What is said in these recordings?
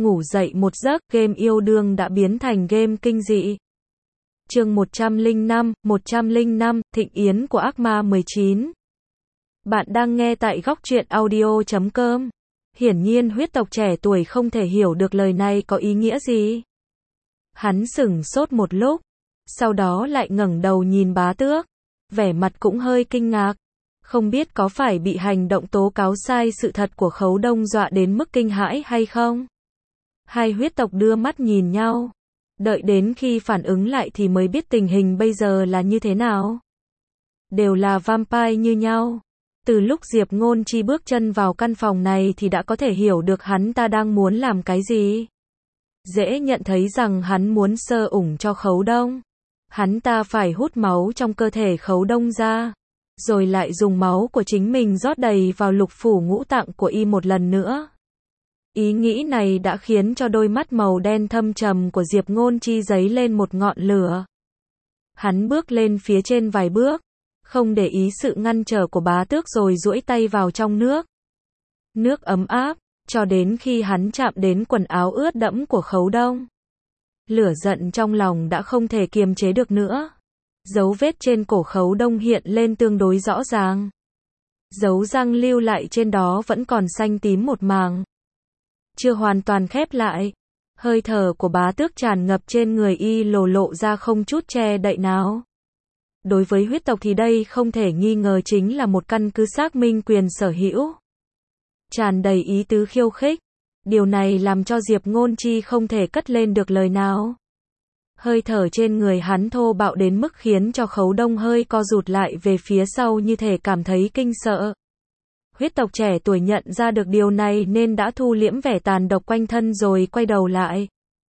ngủ dậy một giấc, game yêu đương đã biến thành game kinh dị. Chương 105, Thịnh Yến của ác ma 19. Bạn đang nghe tại góc truyện audio.com. Hiển nhiên huyết tộc trẻ tuổi không thể hiểu được lời này có ý nghĩa gì. Hắn sửng sốt một lúc, sau đó lại ngẩng đầu nhìn Bá Tước, vẻ mặt cũng hơi kinh ngạc. Không biết có phải bị hành động tố cáo sai sự thật của Khấu Đông dọa đến mức kinh hãi hay không? Hai huyết tộc đưa mắt nhìn nhau. Đợi đến khi phản ứng lại thì mới biết tình hình bây giờ là như thế nào. Đều là vampire như nhau. Từ lúc Diệp Ngôn Chi bước chân vào căn phòng này thì đã có thể hiểu được hắn ta đang muốn làm cái gì. Dễ nhận thấy rằng hắn muốn sơ ủng cho Khấu Đông. Hắn ta phải hút máu trong cơ thể Khấu Đông ra, rồi lại dùng máu của chính mình rót đầy vào lục phủ ngũ tạng của y một lần nữa. Ý nghĩ này đã khiến cho đôi mắt màu đen thâm trầm của Diệp Ngôn Chi giấy lên một ngọn lửa. Hắn bước lên phía trên vài bước, không để ý sự ngăn trở của Bá Tước rồi duỗi tay vào trong nước. Nước ấm áp, cho đến khi hắn chạm đến quần áo ướt đẫm của Khấu Đông. Lửa giận trong lòng đã không thể kiềm chế được nữa. Dấu vết trên cổ Khấu Đông hiện lên tương đối rõ ràng. Dấu răng lưu lại trên đó vẫn còn xanh tím một mảng, chưa hoàn toàn khép lại. Hơi thở của Bá Tước tràn ngập trên người y lộ ra không chút che đậy nào. Đối với huyết tộc thì đây không thể nghi ngờ chính là một căn cứ xác minh quyền sở hữu. Tràn đầy ý tứ khiêu khích. Điều này làm cho Diệp Ngôn Chi không thể cất lên được lời nào. Hơi thở trên người hắn thô bạo đến mức khiến cho Khấu Đông hơi co rụt lại về phía sau như thể cảm thấy kinh sợ. Huyết tộc trẻ tuổi nhận ra được điều này nên đã thu liễm vẻ tàn độc quanh thân rồi quay đầu lại.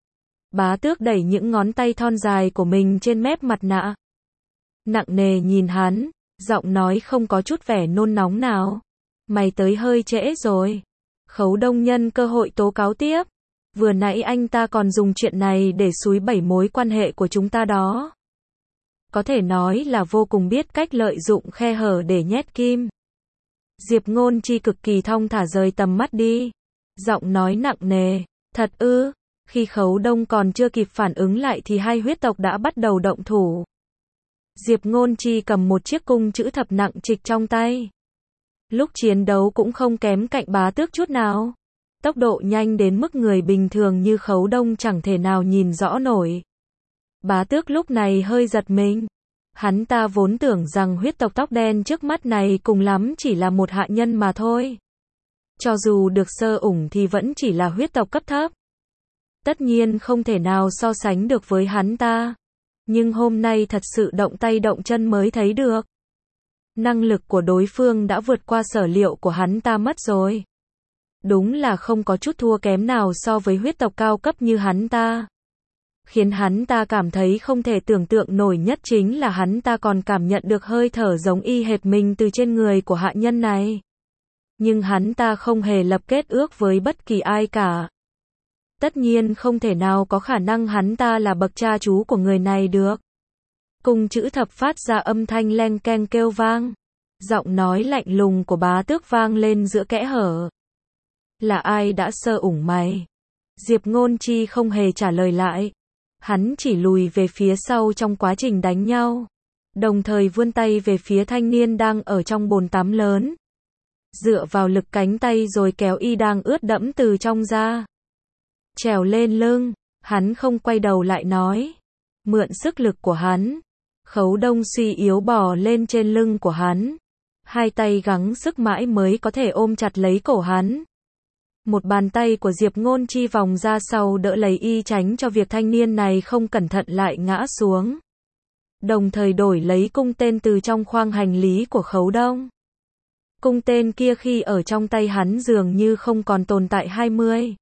Bá Tước đẩy những ngón tay thon dài của mình trên mép mặt nạ. Nặng nề nhìn hắn, giọng nói không có chút vẻ nôn nóng nào. Mày tới hơi trễ rồi. Khấu Đông nhân cơ hội tố cáo tiếp. Vừa nãy anh ta còn dùng chuyện này để xúi bẩy mối quan hệ của chúng ta đó. Có thể nói là vô cùng biết cách lợi dụng khe hở để nhét kim. Diệp Ngôn Chi cực kỳ thong thả rời tầm mắt đi. Giọng nói nặng nề. Thật ư? Khi Khấu Đông còn chưa kịp phản ứng lại thì hai huyết tộc đã bắt đầu động thủ. Diệp Ngôn Chi cầm một chiếc cung chữ thập nặng trịch trong tay. Lúc chiến đấu cũng không kém cạnh Bá Tước chút nào. Tốc độ nhanh đến mức người bình thường như Khấu Đông chẳng thể nào nhìn rõ nổi. Bá Tước lúc này hơi giật mình. Hắn ta vốn tưởng rằng huyết tộc tóc đen trước mắt này cùng lắm chỉ là một hạ nhân mà thôi. Cho dù được sơ ủng thì vẫn chỉ là huyết tộc cấp thấp. Tất nhiên không thể nào so sánh được với hắn ta. Nhưng hôm nay thật sự động tay động chân mới thấy được. Năng lực của đối phương đã vượt qua sở liệu của hắn ta mất rồi. Đúng là không có chút thua kém nào so với huyết tộc cao cấp như hắn ta. Khiến hắn ta cảm thấy không thể tưởng tượng nổi nhất chính là hắn ta còn cảm nhận được hơi thở giống y hệt mình từ trên người của hạ nhân này. Nhưng hắn ta không hề lập kết ước với bất kỳ ai cả. Tất nhiên không thể nào có khả năng hắn ta là bậc cha chú của người này được. Cung chữ thập phát ra âm thanh leng keng kêu vang. Giọng nói lạnh lùng của Bá Tước vang lên giữa kẽ hở. Là ai đã sơ ủng mày? Diệp Ngôn Chi không hề trả lời lại. Hắn chỉ lùi về phía sau trong quá trình đánh nhau. Đồng thời vươn tay về phía thanh niên đang ở trong bồn tắm lớn. Dựa vào lực cánh tay rồi kéo y đang ướt đẫm từ trong ra. Trèo lên lưng, hắn không quay đầu lại nói. Mượn sức lực của hắn. Khấu Đông suy yếu bò lên trên lưng của hắn. Hai tay gắng sức mãi mới có thể ôm chặt lấy cổ hắn. Một bàn tay của Diệp Ngôn Chi vòng ra sau đỡ lấy y tránh cho việc thanh niên này không cẩn thận lại ngã xuống. Đồng thời đổi lấy cung tên từ trong khoang hành lý của Khấu Đông. Cung tên kia khi ở trong tay hắn dường như không còn tồn tại 20.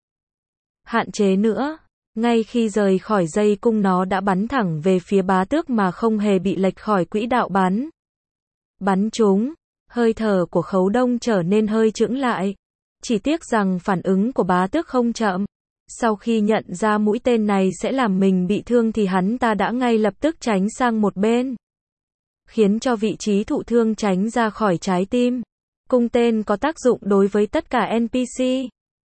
Hạn chế nữa. Ngay khi rời khỏi dây cung nó đã bắn thẳng về phía Bá Tước mà không hề bị lệch khỏi quỹ đạo bắn. Bắn trúng. Hơi thở của Khấu Đông trở nên hơi chững lại. Chỉ tiếc rằng phản ứng của Bá Tước không chậm. Sau khi nhận ra mũi tên này sẽ làm mình bị thương thì hắn ta đã ngay lập tức tránh sang một bên. Khiến cho vị trí thụ thương tránh ra khỏi trái tim. Cung tên có tác dụng đối với tất cả NPC.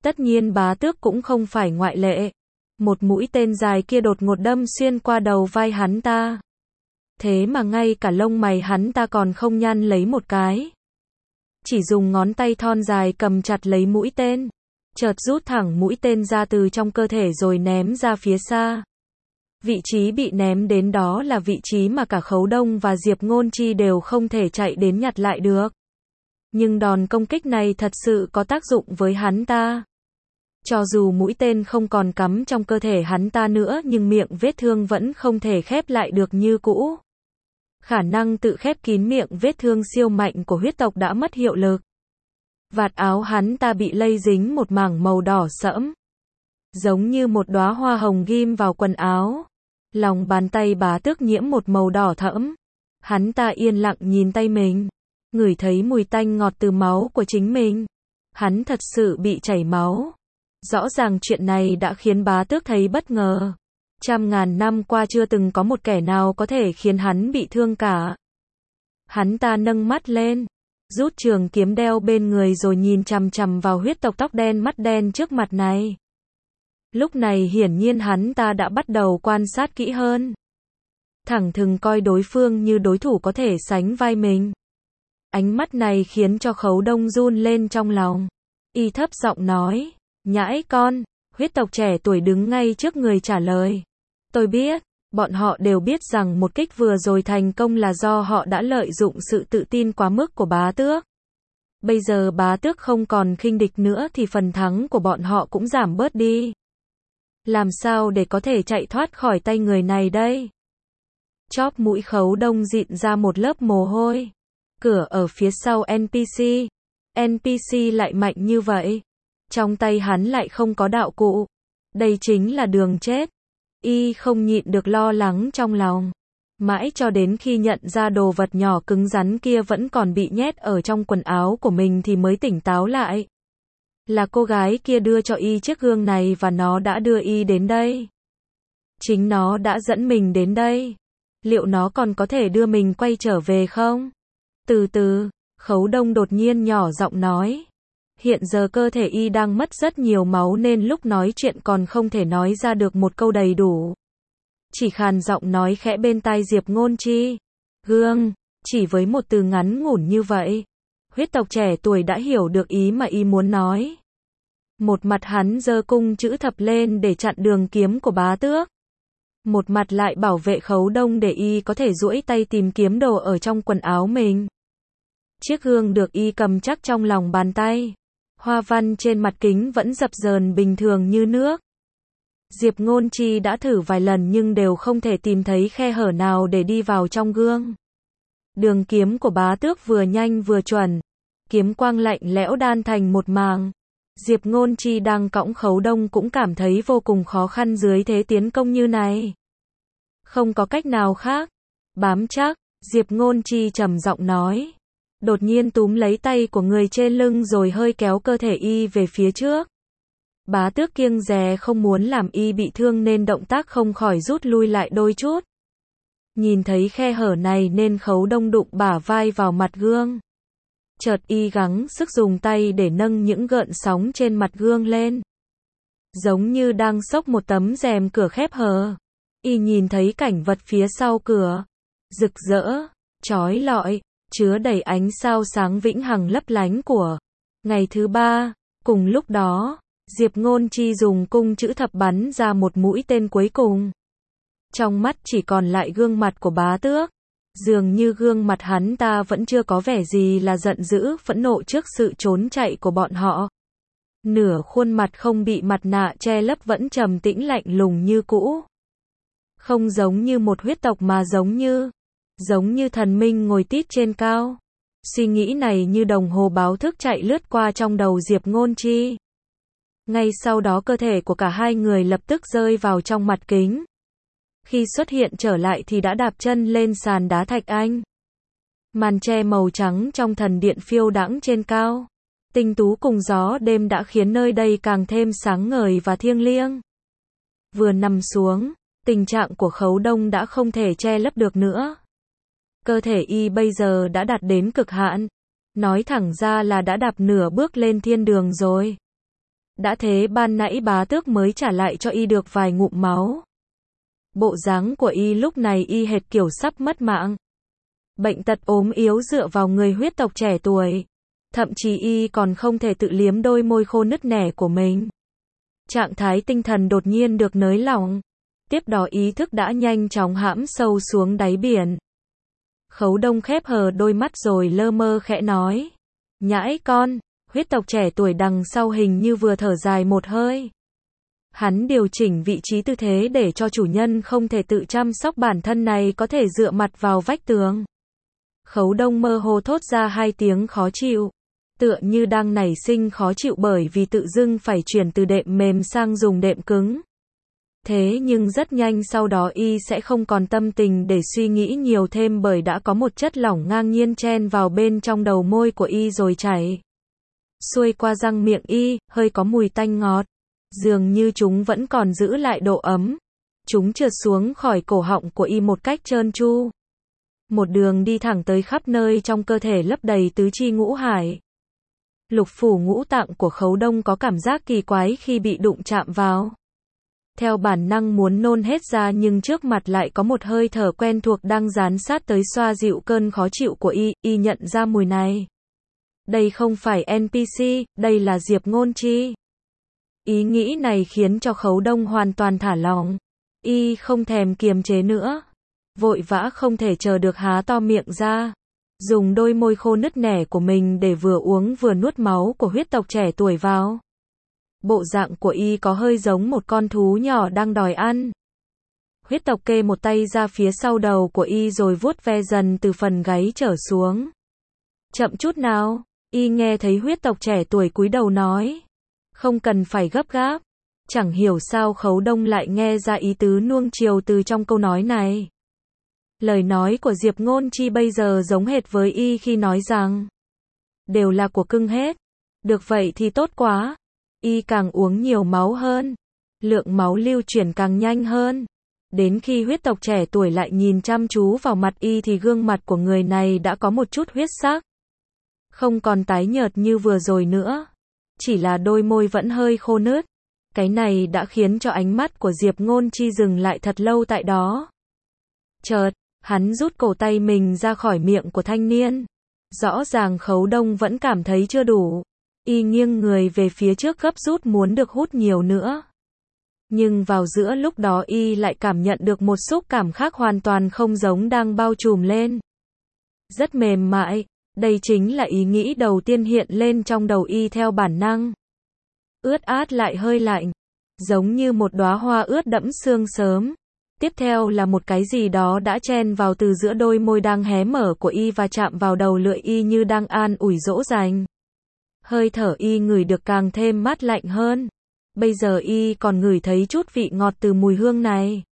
Tất nhiên bá tước cũng không phải ngoại lệ. Một mũi tên dài kia đột ngột đâm xuyên qua đầu vai hắn ta. Thế mà ngay cả lông mày hắn ta còn không nhăn lấy một cái. Chỉ dùng ngón tay thon dài cầm chặt lấy mũi tên. Chợt rút thẳng mũi tên ra từ trong cơ thể rồi ném ra phía xa. Vị trí bị ném đến đó là vị trí mà cả Khấu Đông và Diệp Ngôn Chi đều không thể chạy đến nhặt lại được. Nhưng đòn công kích này thật sự có tác dụng với hắn ta. Cho dù mũi tên không còn cắm trong cơ thể hắn ta nữa nhưng miệng vết thương vẫn không thể khép lại được như cũ. Khả năng tự khép kín miệng vết thương siêu mạnh của huyết tộc đã mất hiệu lực. Vạt áo hắn ta bị lây dính một mảng màu đỏ sẫm. Giống như một đóa hoa hồng ghim vào quần áo. Lòng bàn tay bá tước nhiễm một màu đỏ thẫm. Hắn ta yên lặng nhìn tay mình. Ngửi thấy mùi tanh ngọt từ máu của chính mình. Hắn thật sự bị chảy máu. Rõ ràng chuyện này đã khiến bá tước thấy bất ngờ. Trăm ngàn năm qua chưa từng có một kẻ nào có thể khiến hắn bị thương cả. Hắn ta nâng mắt lên, rút trường kiếm đeo bên người rồi nhìn chằm chằm vào huyết tộc tóc đen mắt đen trước mặt này. Lúc này hiển nhiên hắn ta đã bắt đầu quan sát kỹ hơn. Thẳng thừng coi đối phương như đối thủ có thể sánh vai mình. Ánh mắt này khiến cho Khấu Đông run lên trong lòng. Y thấp giọng nói, nhãi con, huyết tộc trẻ tuổi đứng ngay trước người trả lời. Tôi biết, bọn họ đều biết rằng một kích vừa rồi thành công là do họ đã lợi dụng sự tự tin quá mức của bá tước. Bây giờ bá tước không còn khinh địch nữa thì phần thắng của bọn họ cũng giảm bớt đi. Làm sao để có thể chạy thoát khỏi tay người này đây? Chóp mũi Khấu Đông dịn ra một lớp mồ hôi. Cửa ở phía sau NPC. NPC lại mạnh như vậy. Trong tay hắn lại không có đạo cụ. Đây chính là đường chết. Y không nhịn được lo lắng trong lòng. Mãi cho đến khi nhận ra đồ vật nhỏ cứng rắn kia vẫn còn bị nhét ở trong quần áo của mình thì mới tỉnh táo lại. Là cô gái kia đưa cho Y chiếc gương này và nó đã đưa Y đến đây. Chính nó đã dẫn mình đến đây. Liệu nó còn có thể đưa mình quay trở về không? Từ từ, Khấu Đông đột nhiên nhỏ giọng nói. Hiện giờ cơ thể Y đang mất rất nhiều máu nên lúc nói chuyện còn không thể nói ra được một câu đầy đủ. Chỉ khàn giọng nói khẽ bên tai Diệp Ngôn Chi. Gương, chỉ với một từ ngắn ngủn như vậy. Huyết tộc trẻ tuổi đã hiểu được ý mà Y muốn nói. Một mặt hắn giơ cung chữ thập lên để chặn đường kiếm của bá tước. Một mặt lại bảo vệ Khấu Đông để Y có thể duỗi tay tìm kiếm đồ ở trong quần áo mình. Chiếc gương được Y cầm chắc trong lòng bàn tay. Hoa văn trên mặt kính vẫn dập dờn bình thường như nước. Diệp Ngôn Chi đã thử vài lần nhưng đều không thể tìm thấy khe hở nào để đi vào trong gương. Đường kiếm của bá tước vừa nhanh vừa chuẩn. Kiếm quang lạnh lẽo đan thành một màng. Diệp Ngôn Chi đang cõng Khấu Đông cũng cảm thấy vô cùng khó khăn dưới thế tiến công như này. Không có cách nào khác. Bám chắc, Diệp Ngôn Chi trầm giọng nói. Đột nhiên túm lấy tay của người trên lưng rồi hơi kéo cơ thể Y về phía trước. Bá tước kiêng dè không muốn làm Y bị thương nên động tác không khỏi rút lui lại đôi chút. Nhìn thấy khe hở này nên Khấu Đông đụng bả vai vào mặt gương. Chợt Y gắng sức dùng tay để nâng những gợn sóng trên mặt gương lên. Giống như đang xốc một tấm rèm cửa khép hờ. Y nhìn thấy cảnh vật phía sau cửa. Rực rỡ, chói lọi, chứa đầy ánh sao sáng vĩnh hằng lấp lánh của ngày thứ ba. Cùng lúc đó, Diệp Ngôn Chi dùng cung chữ thập bắn ra một mũi tên cuối cùng. Trong mắt chỉ còn lại gương mặt của bá tước. Dường như gương mặt hắn ta vẫn chưa có vẻ gì là giận dữ, phẫn nộ trước sự trốn chạy của bọn họ. Nửa khuôn mặt không bị mặt nạ che lấp vẫn trầm tĩnh lạnh lùng như cũ. Không giống như một huyết tộc mà giống như thần minh ngồi tít trên cao. Suy nghĩ này như đồng hồ báo thức chạy lướt qua trong đầu Diệp Ngôn Chi. Ngay sau đó cơ thể của cả hai người lập tức rơi vào trong mặt kính. Khi xuất hiện trở lại thì đã đạp chân lên sàn đá thạch anh. Màn tre màu trắng trong thần điện phiêu đãng trên cao. Tinh tú cùng gió đêm đã khiến nơi đây càng thêm sáng ngời và thiêng liêng. Vừa nằm xuống, tình trạng của Khấu Đông đã không thể che lấp được nữa. Cơ thể Y bây giờ đã đạt đến cực hạn. Nói thẳng ra là đã đạp nửa bước lên thiên đường rồi. Đã thế ban nãy bá tước mới trả lại cho y được vài ngụm máu. Bộ dáng của y lúc này y hệt kiểu sắp mất mạng. Bệnh tật ốm yếu dựa vào người huyết tộc trẻ tuổi. Thậm chí y còn không thể tự liếm đôi môi khô nứt nẻ của mình. Trạng thái tinh thần đột nhiên được nới lỏng. Tiếp đó ý thức đã nhanh chóng hãm sâu xuống đáy biển. Khấu Đông khép hờ đôi mắt rồi lơ mơ khẽ nói. Nhãi con, huyết tộc trẻ tuổi đằng sau hình như vừa thở dài một hơi. Hắn điều chỉnh vị trí tư thế để cho chủ nhân không thể tự chăm sóc bản thân này có thể dựa mặt vào vách tường. Khấu Đông mơ hồ thốt ra hai tiếng khó chịu. Tựa như đang nảy sinh khó chịu bởi vì tự dưng phải chuyển từ đệm mềm sang dùng đệm cứng. Thế nhưng rất nhanh sau đó y sẽ không còn tâm tình để suy nghĩ nhiều thêm bởi đã có một chất lỏng ngang nhiên chen vào bên trong đầu môi của y rồi chảy xuôi qua răng miệng y, hơi có mùi tanh ngọt. Dường như chúng vẫn còn giữ lại độ ấm. Chúng trượt xuống khỏi cổ họng của y một cách trơn tru. Một đường đi thẳng tới khắp nơi trong cơ thể lấp đầy tứ chi ngũ hải. Lục phủ ngũ tạng của Khấu Đông có cảm giác kỳ quái khi bị đụng chạm vào. Theo bản năng muốn nôn hết ra nhưng trước mặt lại có một hơi thở quen thuộc đang dán sát tới xoa dịu cơn khó chịu của y nhận ra mùi này. Đây không phải NPC, đây là Diệp Ngôn Chi. Ý nghĩ này khiến cho Khấu Đông hoàn toàn thả lỏng. Y không thèm kiềm chế nữa. Vội vã không thể chờ được há to miệng ra. Dùng đôi môi khô nứt nẻ của mình để vừa uống vừa nuốt máu của huyết tộc trẻ tuổi vào. Bộ dạng của y có hơi giống một con thú nhỏ đang đòi ăn. Huyết tộc kê một tay ra phía sau đầu của y rồi vuốt ve dần từ phần gáy trở xuống. Chậm chút nào, y nghe thấy huyết tộc trẻ tuổi cúi đầu nói. Không cần phải gấp gáp. Chẳng hiểu sao Khấu Đông lại nghe ra ý tứ nuông chiều từ trong câu nói này. Lời nói của Diệp Ngôn Chi bây giờ giống hệt với y khi nói rằng đều là của cưng hết. Được vậy thì tốt quá. Y càng uống nhiều máu hơn. Lượng máu lưu chuyển càng nhanh hơn. Đến khi huyết tộc trẻ tuổi lại nhìn chăm chú vào mặt y thì gương mặt của người này đã có một chút huyết sắc. Không còn tái nhợt như vừa rồi nữa. Chỉ là đôi môi vẫn hơi khô nứt. Cái này đã khiến cho ánh mắt của Diệp Ngôn Chi dừng lại thật lâu tại đó. Chợt, hắn rút cổ tay mình ra khỏi miệng của thanh niên. Rõ ràng Khấu Đông vẫn cảm thấy chưa đủ. Y nghiêng người về phía trước gấp rút muốn được hút nhiều nữa. Nhưng vào giữa lúc đó y lại cảm nhận được một xúc cảm khác hoàn toàn không giống đang bao trùm lên. Rất mềm mại, đây chính là ý nghĩ đầu tiên hiện lên trong đầu y theo bản năng. Ướt át lại hơi lạnh, giống như một đóa hoa ướt đẫm sương sớm. Tiếp theo là một cái gì đó đã chen vào từ giữa đôi môi đang hé mở của y và chạm vào đầu lưỡi y như đang an ủi dỗ dành. Hơi thở y ngửi được càng thêm mát lạnh hơn. Bây giờ y còn ngửi thấy chút vị ngọt từ mùi hương này.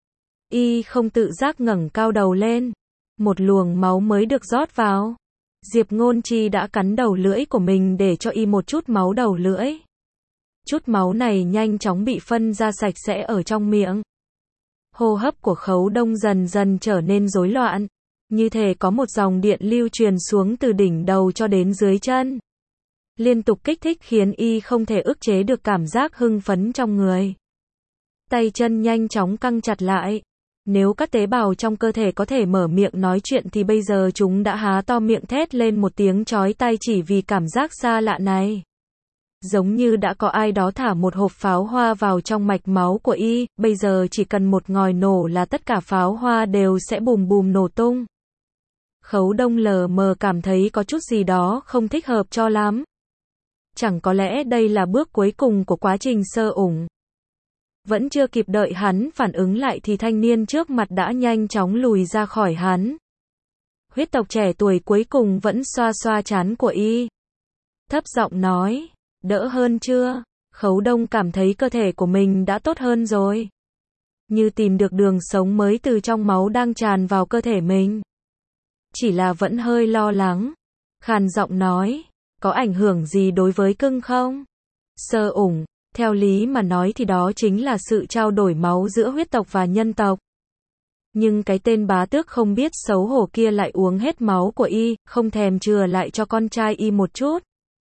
Y không tự giác ngẩng cao đầu lên. Một luồng máu mới được rót vào. Diệp Ngôn Chi đã cắn đầu lưỡi của mình để cho y một chút máu đầu lưỡi. Chút máu này nhanh chóng bị phân ra sạch sẽ ở trong miệng. Hô hấp của Khấu Đông dần dần trở nên rối loạn. Như thể có một dòng điện lưu truyền xuống từ đỉnh đầu cho đến dưới chân. Liên tục kích thích khiến y không thể ức chế được cảm giác hưng phấn trong người. Tay chân nhanh chóng căng chặt lại. Nếu các tế bào trong cơ thể có thể mở miệng nói chuyện thì bây giờ chúng đã há to miệng thét lên một tiếng chói tai chỉ vì cảm giác xa lạ này. Giống như đã có ai đó thả một hộp pháo hoa vào trong mạch máu của y, bây giờ chỉ cần một ngòi nổ là tất cả pháo hoa đều sẽ bùm bùm nổ tung. Khấu Đông lờ mờ cảm thấy có chút gì đó không thích hợp cho lắm. Chẳng có lẽ đây là bước cuối cùng của quá trình sơ ủng. Vẫn chưa kịp đợi hắn phản ứng lại thì thanh niên trước mặt đã nhanh chóng lùi ra khỏi hắn. Huyết tộc trẻ tuổi cuối cùng vẫn xoa xoa trán của y. Thấp giọng nói, đỡ hơn chưa? Khấu Đông cảm thấy cơ thể của mình đã tốt hơn rồi. Như tìm được đường sống mới từ trong máu đang tràn vào cơ thể mình. Chỉ là vẫn hơi lo lắng. Khàn giọng nói, có ảnh hưởng gì đối với cưng không? Sơ ủng, theo lý mà nói thì đó chính là sự trao đổi máu giữa huyết tộc và nhân tộc. Nhưng cái tên bá tước không biết xấu hổ kia lại uống hết máu của y, không thèm chừa lại cho con trai y một chút.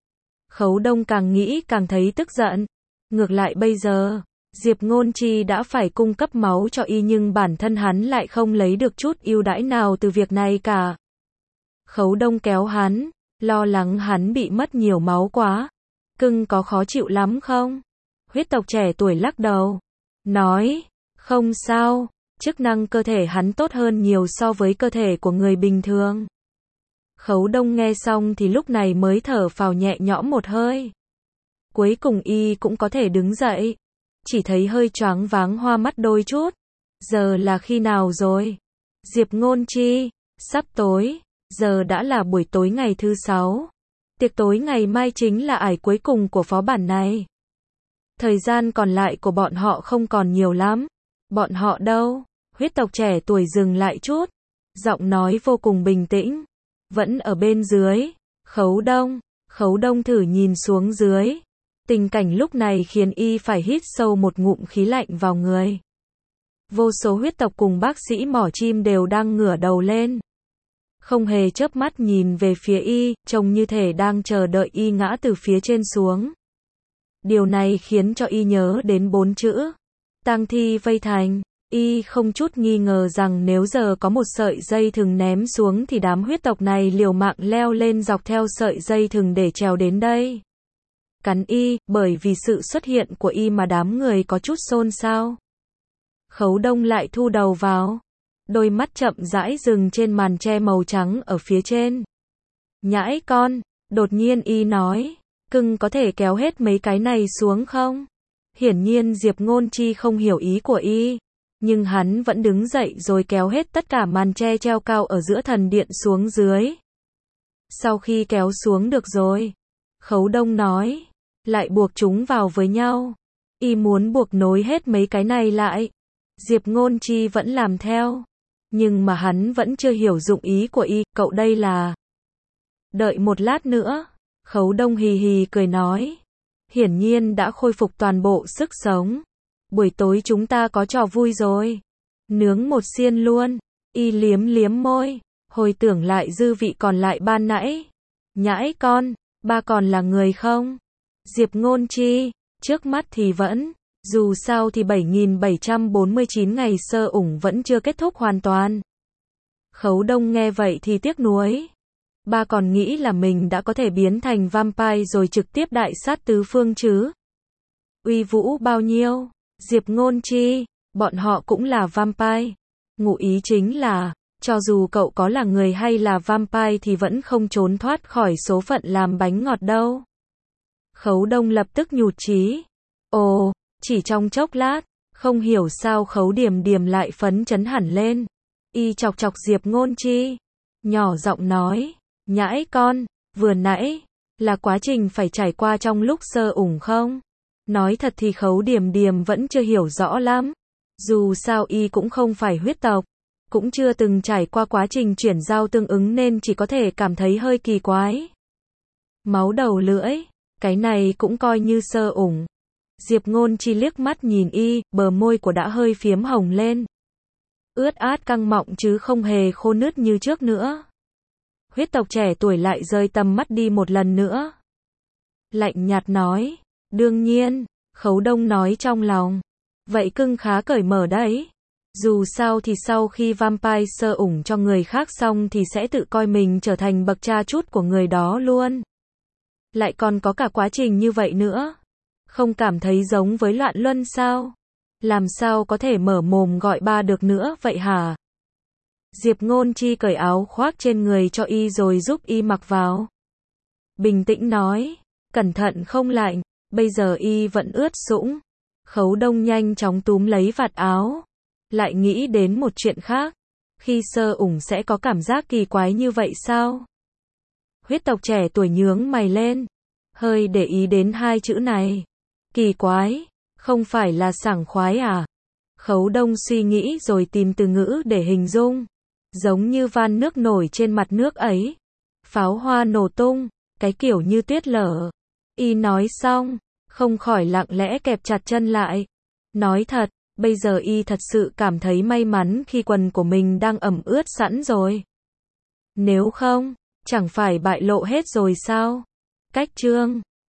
Khấu Đông càng nghĩ càng thấy tức giận. Ngược lại bây giờ, Diệp Ngôn Chi đã phải cung cấp máu cho y nhưng bản thân hắn lại không lấy được chút ưu đãi nào từ việc này cả. Khấu Đông kéo hắn, lo lắng hắn bị mất nhiều máu quá. Cưng có khó chịu lắm không? Huyết tộc trẻ tuổi lắc đầu, nói, không sao, chức năng cơ thể hắn tốt hơn nhiều so với cơ thể của người bình thường. Khấu Đông nghe xong thì lúc này mới thở phào nhẹ nhõm một hơi. Cuối cùng y cũng có thể đứng dậy. Chỉ thấy hơi choáng váng hoa mắt đôi chút. Giờ là khi nào rồi? Diệp Ngôn Chi, sắp tối, giờ đã là buổi tối ngày thứ 6. Tiệc tối ngày mai chính là ải cuối cùng của phó bản này. Thời gian còn lại của bọn họ không còn nhiều lắm. Bọn họ đâu? Huyết tộc trẻ tuổi dừng lại chút. Giọng nói vô cùng bình tĩnh. Vẫn ở bên dưới. Khấu Đông thử nhìn xuống dưới. Tình cảnh lúc này khiến y phải hít sâu một ngụm khí lạnh vào người. Vô số huyết tộc cùng bác sĩ mỏ chim đều đang ngửa đầu lên. Không hề chớp mắt nhìn về phía y, trông như thể đang chờ đợi y ngã từ phía trên xuống. Điều này khiến cho y nhớ đến 4 chữ. Tang thi vây thành. Y không chút nghi ngờ rằng nếu giờ có một sợi dây thừng ném xuống thì đám huyết tộc này liều mạng leo lên dọc theo sợi dây thừng để trèo đến đây. Cắn y, bởi vì sự xuất hiện của y mà đám người có chút xôn xao. Khấu Đông lại thu đầu vào. Đôi mắt chậm rãi dừng trên màn che màu trắng ở phía trên. Nhãi con, đột nhiên y nói, cưng có thể kéo hết mấy cái này xuống không? Hiển nhiên Diệp Ngôn Chi không hiểu ý của y. Nhưng hắn vẫn đứng dậy rồi kéo hết tất cả màn che treo cao ở giữa thần điện xuống dưới. Sau khi kéo xuống được rồi, Khấu Đông nói, lại buộc chúng vào với nhau. Y muốn buộc nối hết mấy cái này lại. Diệp Ngôn Chi vẫn làm theo. Nhưng mà hắn vẫn chưa hiểu dụng ý của y, cậu đây là... Đợi một lát nữa, Khấu Đông hì hì cười nói. Hiển nhiên đã khôi phục toàn bộ sức sống. Buổi tối chúng ta có trò vui rồi. Nướng một xiên luôn. Y liếm liếm môi. Hồi tưởng lại dư vị còn lại ban nãy. Nhãi con, ba còn là người không? Diệp Ngôn Chi, trước mắt thì vẫn. Dù sao thì 7.749 ngày sơ ủng vẫn chưa kết thúc hoàn toàn. Khấu Đông nghe vậy thì tiếc nuối. Ba còn nghĩ là mình đã có thể biến thành vampire rồi trực tiếp đại sát tứ phương chứ. Uy vũ bao nhiêu? Diệp Ngôn Chi, bọn họ cũng là vampire. Ngụ ý chính là, cho dù cậu có là người hay là vampire thì vẫn không trốn thoát khỏi số phận làm bánh ngọt đâu. Khấu Đông lập tức nhụt chí. Ồ, chỉ trong chốc lát, không hiểu sao Khấu Điềm Điềm lại phấn chấn hẳn lên. Y chọc chọc Diệp Ngôn Chi, nhỏ giọng nói, nhãi con, vừa nãy, là quá trình phải trải qua trong lúc sơ ủng không? Nói thật thì Khấu Điềm Điềm vẫn chưa hiểu rõ lắm. Dù sao y cũng không phải huyết tộc, cũng chưa từng trải qua quá trình chuyển giao tương ứng nên chỉ có thể cảm thấy hơi kỳ quái. Máu đầu lưỡi, cái này cũng coi như sơ ủng. Diệp Ngôn Chi liếc mắt nhìn y, bờ môi của đã hơi phiếm hồng lên. Ướt át căng mọng chứ không hề khô nứt như trước nữa. Huyết tộc trẻ tuổi lại rơi tầm mắt đi một lần nữa. Lạnh nhạt nói, đương nhiên, Khấu Đông nói trong lòng. Vậy cưng khá cởi mở đấy. Dù sao thì sau khi vampire sơ ủng cho người khác xong thì sẽ tự coi mình trở thành bậc cha chút của người đó luôn. Lại còn có cả quá trình như vậy nữa. Không cảm thấy giống với loạn luân sao? Làm sao có thể mở mồm gọi ba được nữa vậy hả? Diệp Ngôn Chi cởi áo khoác trên người cho y rồi giúp y mặc vào. Bình tĩnh nói, cẩn thận không lạnh, bây giờ y vẫn ướt sũng. Khấu Đông nhanh chóng túm lấy vạt áo. Lại nghĩ đến một chuyện khác. Khi sơ ủng sẽ có cảm giác kỳ quái như vậy sao? Huyết tộc trẻ tuổi nhướng mày lên. Hơi để ý đến hai chữ này. Kỳ quái, không phải là sảng khoái à? Khấu Đông suy nghĩ rồi tìm từ ngữ để hình dung. Giống như van nước nổi trên mặt nước ấy. Pháo hoa nổ tung, cái kiểu như tuyết lở. Y nói xong, không khỏi lặng lẽ kẹp chặt chân lại. Nói thật, bây giờ y thật sự cảm thấy may mắn khi quần của mình đang ẩm ướt sẵn rồi. Nếu không, chẳng phải bại lộ hết rồi sao? Cách chương